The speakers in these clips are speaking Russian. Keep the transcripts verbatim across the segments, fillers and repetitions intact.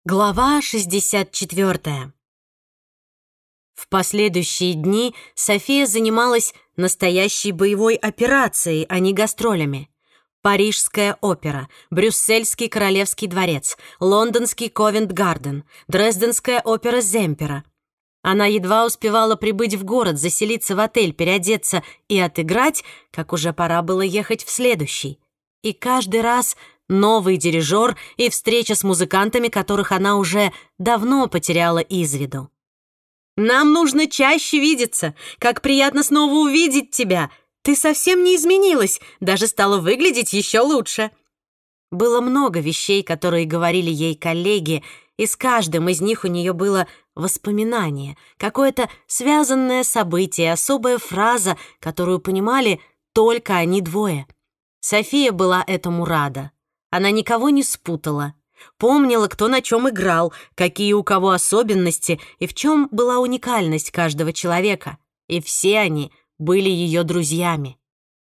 Глава шестьдесят четвёртая. В последующие дни София занималась настоящей боевой операцией, а не гастролями. Парижская опера, Брюссельский королевский дворец, лондонский Ковент-Гарден, Дрезденская опера Земпера. Она едва успевала прибыть в город, заселиться в отель, переодеться и отыграть, как уже пора было ехать в следующий. И каждый раз новый дирижер и встреча с музыкантами, которых она уже давно потеряла из виду. «Нам нужно чаще видеться. Как приятно снова увидеть тебя. Ты совсем не изменилась, даже стала выглядеть еще лучше». Было много вещей, которые говорили ей коллеги, и с каждым из них у нее было воспоминание, какое-то связанное событие, особая фраза, которую понимали только они двое. София была этому рада. Она никого не спутала. Помнила, кто на чем играл, какие у кого особенности и в чем была уникальность каждого человека. И все они были ее друзьями.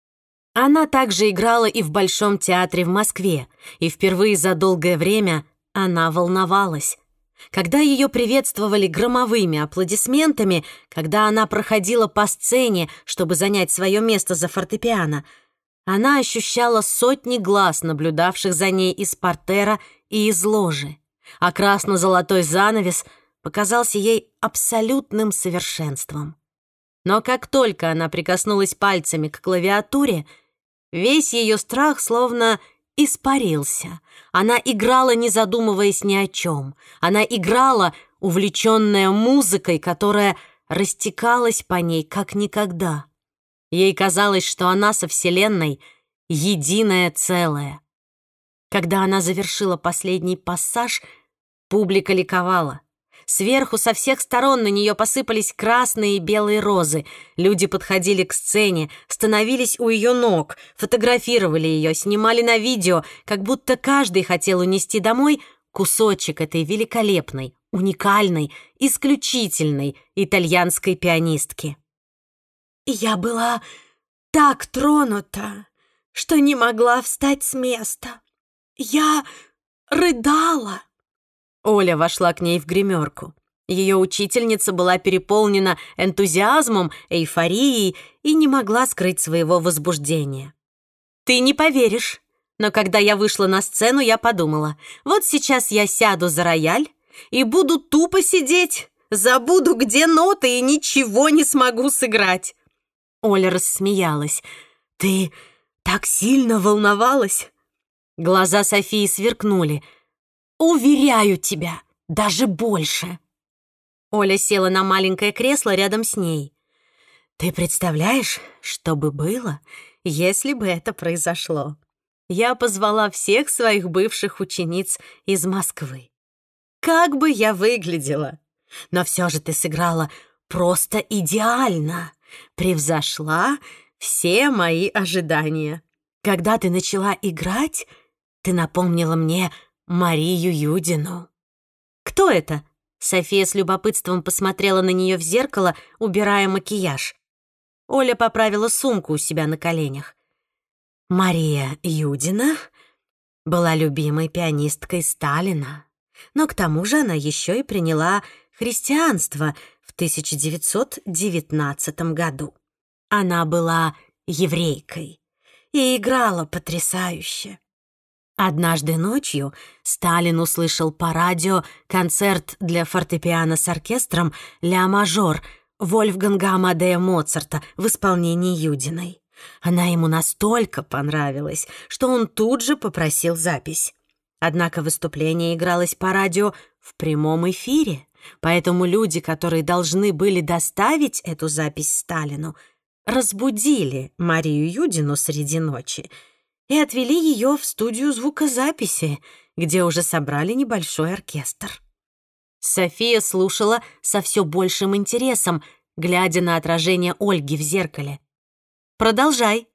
Она также играла и в Большом театре в Москве, и впервые за долгое время она волновалась. Когда ее приветствовали громовыми аплодисментами, когда она проходила по сцене, чтобы занять свое место за фортепиано, она ощущала сотни глаз, наблюдавших за ней из портера и из ложи, а красно-золотой занавес показался ей абсолютным совершенством. Но как только она прикоснулась пальцами к клавиатуре, весь ее страх словно испарился. Она играла, не задумываясь ни о чем. Она играла, увлеченная музыкой, которая растекалась по ней как никогда. Ей казалось, что она со Вселенной единое целое. Когда она завершила последний пассаж, публика ликовала. Сверху со всех сторон на нее посыпались красные и белые розы. Люди подходили к сцене, становились у ее ног, фотографировали ее, снимали на видео, как будто каждый хотел унести домой кусочек этой великолепной, уникальной, исключительной итальянской пианистки. Я была так тронута, что не могла встать с места. Я рыдала. Оля вошла к ней в гримерку. Ее учительница была переполнена энтузиазмом, эйфорией и не могла скрыть своего возбуждения. «Ты не поверишь, но когда я вышла на сцену, я подумала, вот сейчас я сяду за рояль и буду тупо сидеть, забуду, где ноты, и ничего не смогу сыграть». Оля рассмеялась. «Ты так сильно волновалась?» Глаза Софии сверкнули. «Уверяю тебя, даже больше». Оля села на маленькое кресло рядом с ней. «Ты представляешь, что бы было, если бы это произошло? Я позвала всех своих бывших учениц из Москвы. Как бы я выглядела? Но все же ты сыграла просто идеально. Превзошла все мои ожидания. Когда ты начала играть, ты напомнила мне Марию Юдину». «Кто это?» София с любопытством посмотрела на нее в зеркало, убирая макияж. Оля поправила сумку у себя на коленях. Мария Юдина была любимой пианисткой Сталина, но к тому же она еще и приняла христианство в тысяча девятьсот девятнадцатом году. Она была еврейкой и играла потрясающе. Однажды ночью Сталин услышал по радио концерт для фортепиано с оркестром «Ля-мажор» Вольфганга Амадея Моцарта в исполнении Юдиной. Она ему настолько понравилась, что он тут же попросил запись. Однако выступление игралось по радио в прямом эфире, поэтому люди, которые должны были доставить эту запись Сталину, разбудили Марию Юдину среди ночи и отвели ее в студию звукозаписи, где уже собрали небольшой оркестр. София слушала со все большим интересом, глядя на отражение Ольги в зеркале. «Продолжай».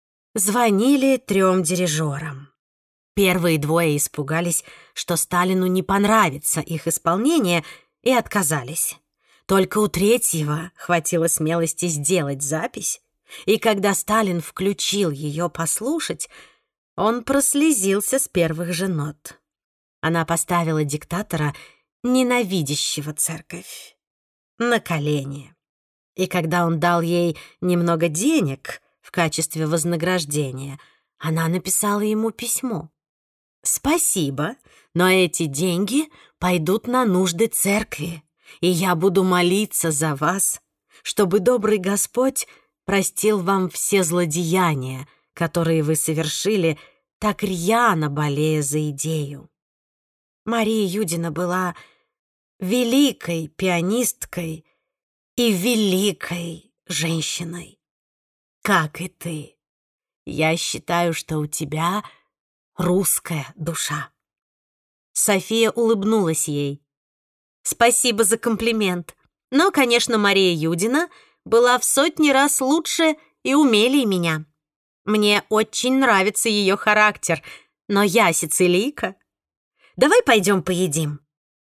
Звонили трем дирижерам. Первые двое испугались, что Сталину не понравится их исполнение, и отказались. Только у третьего хватило смелости сделать запись, и когда Сталин включил ее послушать, он прослезился с первых же нот. Она поставила диктатора, ненавидящего церковь, на колени. И когда он дал ей немного денег в качестве вознаграждения, она написала ему письмо. «Спасибо, но эти деньги пойдут на нужды церкви, и я буду молиться за вас, чтобы добрый Господь простил вам все злодеяния, которые вы совершили, так рьяно болея за идею». Мария Юдина была великой пианисткой и великой женщиной, как и ты. Я считаю, что у тебя русская душа. София улыбнулась ей. Спасибо за комплимент. Но, конечно, Мария Юдина была в сотни раз лучше и умелее меня. Мне очень нравится ее характер, но я сицилийка. Давай пойдем поедим.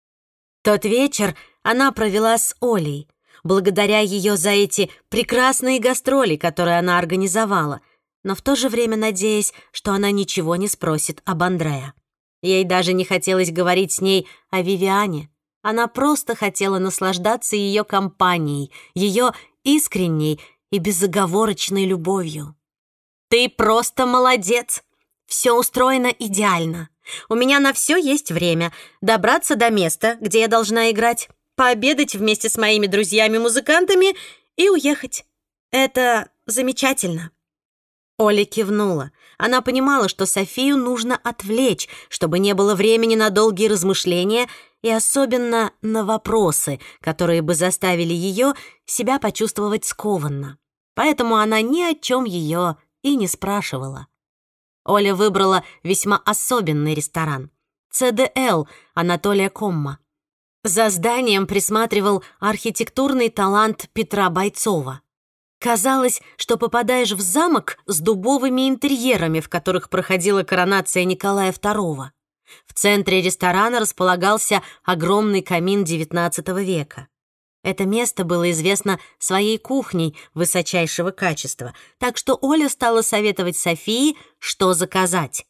Тот вечер она провела с Олей, благодаря ее за эти прекрасные гастроли, которые она организовала, но в то же время надеясь, что она ничего не спросит об Андреа. Ей даже не хотелось говорить с ней о Вивиане. Она просто хотела наслаждаться ее компанией, ее искренней и безоговорочной любовью. «Ты просто молодец! Все устроено идеально. У меня на все есть время. Добраться до места, где я должна играть, пообедать вместе с моими друзьями-музыкантами и уехать. Это замечательно». Оля кивнула. Она понимала, что Софию нужно отвлечь, чтобы не было времени на долгие размышления и особенно на вопросы, которые бы заставили ее себя почувствовать скованно. Поэтому она ни о чем ее и не спрашивала. Оля выбрала весьма особенный ресторан — Цэ Дэ Эл Анатолия Комма. За зданием присматривал архитектурный талант Петра Бойцова. Казалось, что попадаешь в замок с дубовыми интерьерами, в которых проходила коронация Николая второго. В центре ресторана располагался огромный камин девятнадцатого века. Это место было известно своей кухней высочайшего качества, так что Оля стала советовать Софии, что заказать.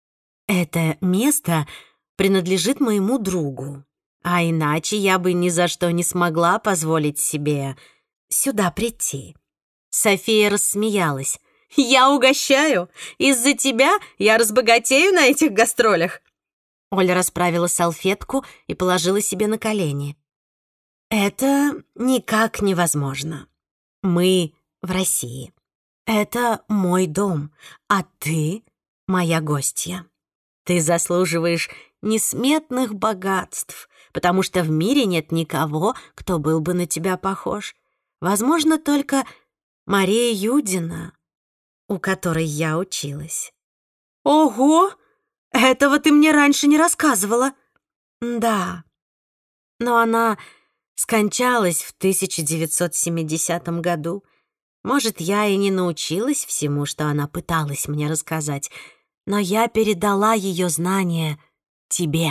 «Это место принадлежит моему другу, а иначе я бы ни за что не смогла позволить себе сюда прийти». София рассмеялась. «Я угощаю! Из-за тебя я разбогатею на этих гастролях!» Оля расправила салфетку и положила себе на колени. «Это никак невозможно. Мы в России. Это мой дом, а ты — моя гостья. Ты заслуживаешь несметных богатств, потому что в мире нет никого, кто был бы на тебя похож. Возможно, только Мария Юдина, у которой я училась». «Ого! Этого ты мне раньше не рассказывала». «Да, но она скончалась в тысяча девятьсот семидесятом году. Может, я и не научилась всему, что она пыталась мне рассказать, но я передала ее знания тебе».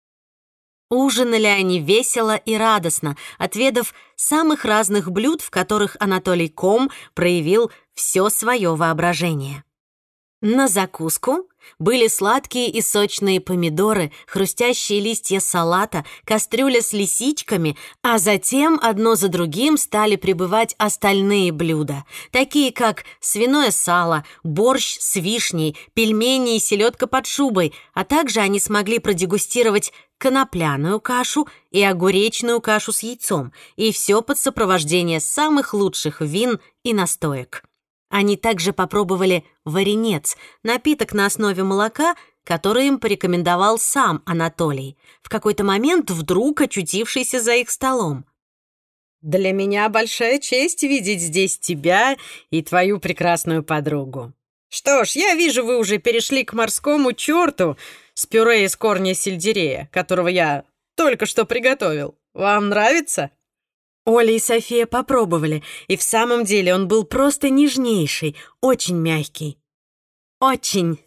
Ужинали они весело и радостно, отведав самых разных блюд, в которых Анатолий Ком проявил все свое воображение. На закуску были сладкие и сочные помидоры, хрустящие листья салата, кастрюля с лисичками, а затем одно за другим стали прибывать остальные блюда, такие как свиное сало, борщ с вишней, пельмени и селедка под шубой, а также они смогли продегустировать конопляную кашу и огуречную кашу с яйцом, и все под сопровождение самых лучших вин и настоек. Они также попробовали варенец, напиток на основе молока, который им порекомендовал сам Анатолий, в какой-то момент вдруг очутившийся за их столом. «Для меня большая честь видеть здесь тебя и твою прекрасную подругу. Что ж, я вижу, вы уже перешли к морскому черту с пюре из корня сельдерея, которого я только что приготовил. Вам нравится?» Оля и София попробовали, и в самом деле он был просто нежнейший, очень мягкий. Очень.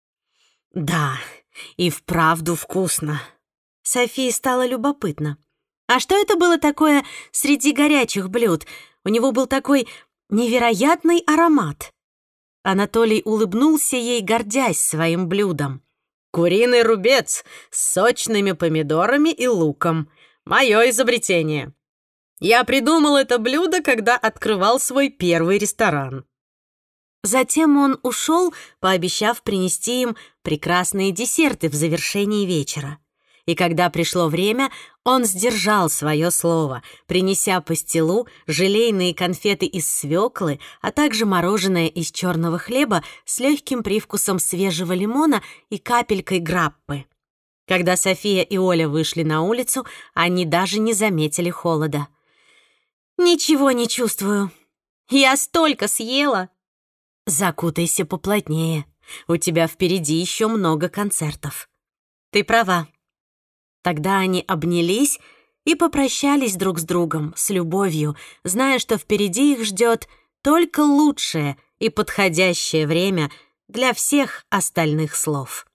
Да, и вправду вкусно. Софии стало любопытно. А что это было такое среди горячих блюд? У него был такой невероятный аромат. Анатолий улыбнулся ей, гордясь своим блюдом. Куриный рубец с сочными помидорами и луком. Мое изобретение. Я придумал это блюдо, когда открывал свой первый ресторан». Затем он ушел, пообещав принести им прекрасные десерты в завершении вечера. И когда пришло время, он сдержал свое слово, принеся пастилу, желейные конфеты из свеклы, а также мороженое из черного хлеба с легким привкусом свежего лимона и капелькой граппы. Когда София и Оля вышли на улицу, они даже не заметили холода. «Ничего не чувствую. Я столько съела!» «Закутайся поплотнее. У тебя впереди еще много концертов». «Ты права». Тогда они обнялись и попрощались друг с другом, с любовью, зная, что впереди их ждет только лучшее и подходящее время для всех остальных слов.